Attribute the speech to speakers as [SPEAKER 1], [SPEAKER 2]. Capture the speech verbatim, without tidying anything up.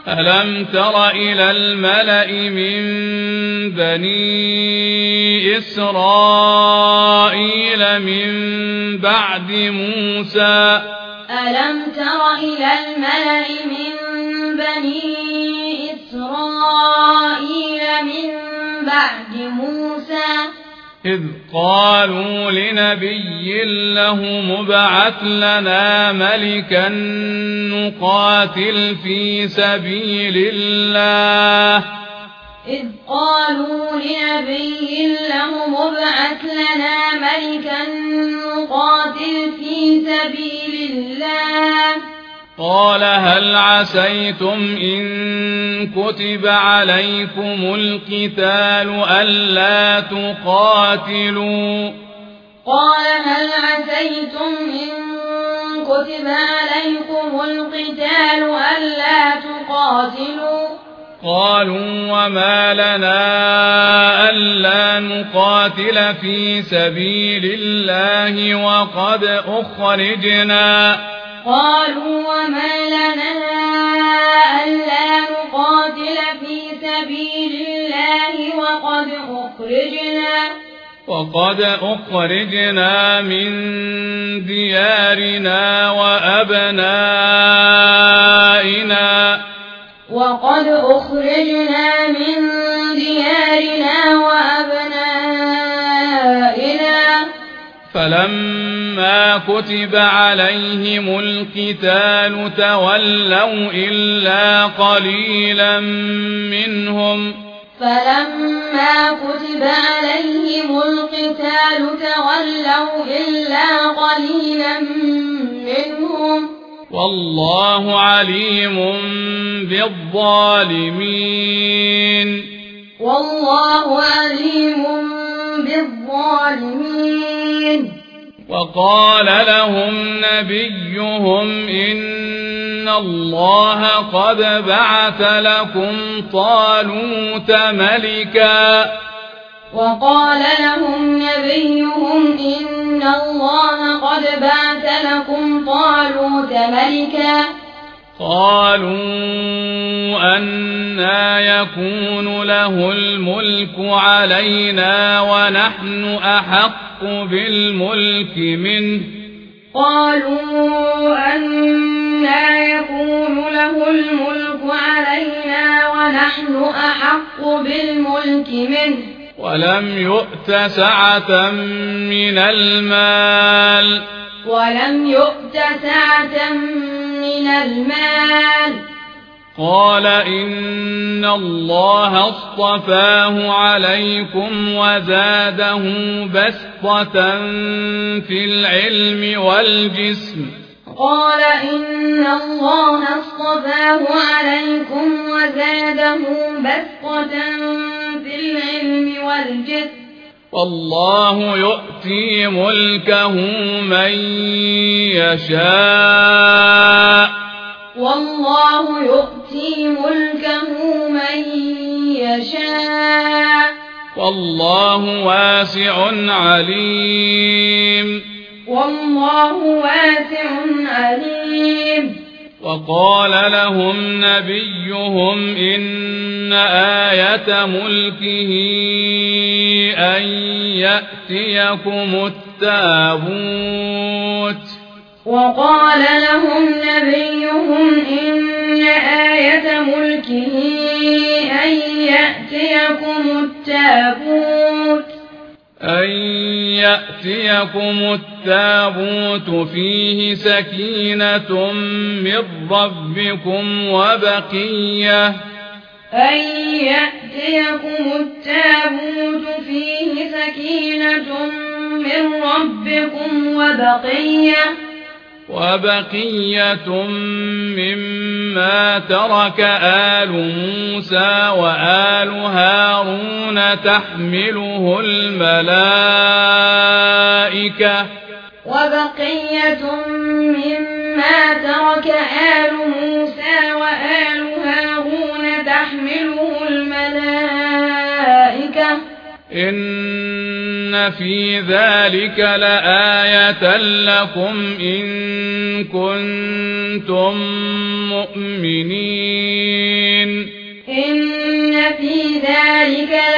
[SPEAKER 1] ألم تر إلى الملأ من بني إسرائيل من بعد موسى
[SPEAKER 2] ألم تر إلى الملأ من بني إسرائيل من بعد موسى
[SPEAKER 1] إذ قالوا لنبي له ابعث لنا ملكا نقاتل في سبيل الله
[SPEAKER 2] إذ قالوا لنبي له ابعث لنا ملكا نقاتل في سبيل الله
[SPEAKER 1] قال هل عسيتم إن كتب عليكم القتال ألا تقاتلوا
[SPEAKER 2] قال هل عسيتم إن كتب عليكم القتال ألا تقاتلوا
[SPEAKER 1] قالوا وما لنا ألا نقاتل في سبيل الله وقد أخرجنا
[SPEAKER 2] قالوا وما لنا ألا نقاتل في سبيل الله وقد أخرجنا
[SPEAKER 1] وقد أخرجنا من ديارنا وأبنائنا
[SPEAKER 2] وقد أخرجنا من ديارنا وأبنائنا
[SPEAKER 1] فلما كتب عليهم القتال تولوا إلا قليلا منهم
[SPEAKER 2] فلما كتب عليهم القتال تولوا إلا قليلا منهم
[SPEAKER 1] والله عليم بالظالمين
[SPEAKER 2] والله عليم بالظالمين
[SPEAKER 1] وقال لهم نبيهم إن الله قد بعث لكم طالوت ملكا
[SPEAKER 2] وقال لهم نبيهم إن الله قد بعث لكم طالوت ملكا
[SPEAKER 1] قالوا أنى يكون له الملك علينا ونحن أحق بالملك منه
[SPEAKER 2] قالوا أنى يكون له الملك علينا ونحن أحق بالملك منه
[SPEAKER 1] ولم يؤت سعة من المال
[SPEAKER 2] ولم يؤت سعة من المال
[SPEAKER 1] قال إن الله اصطفاه عليكم وزاده بسطة في العلم والجسم
[SPEAKER 2] قال إن الله اصطفاه عليكم وزاده بسطة في العلم والجسم
[SPEAKER 1] والله يؤتي ملكه من يشاء
[SPEAKER 2] والله يؤتي ملكه من يشاء
[SPEAKER 1] والله واسع عليم
[SPEAKER 2] والله واسع عليم
[SPEAKER 1] وقال لهم نبيهم إن آية ملكه أن يأتيكم التابوت
[SPEAKER 2] وقال لهم نبيهم إن آية ملكه أن يأتيكم التابوت
[SPEAKER 1] أن يأتيكم التابوت فيه سكينة من ربكم وبقية
[SPEAKER 2] أن يأتيكم التابوت فيه سكينة من ربكم وبقية
[SPEAKER 1] وبقية مما ترك آل موسى وآل هارون تحمله الملائكة
[SPEAKER 2] وبقية مما ترك آل موسى وآل هارون تحمله الملائكة
[SPEAKER 1] إن في ذلك لآية لكم إن كنتم مؤمنين
[SPEAKER 2] في ذلك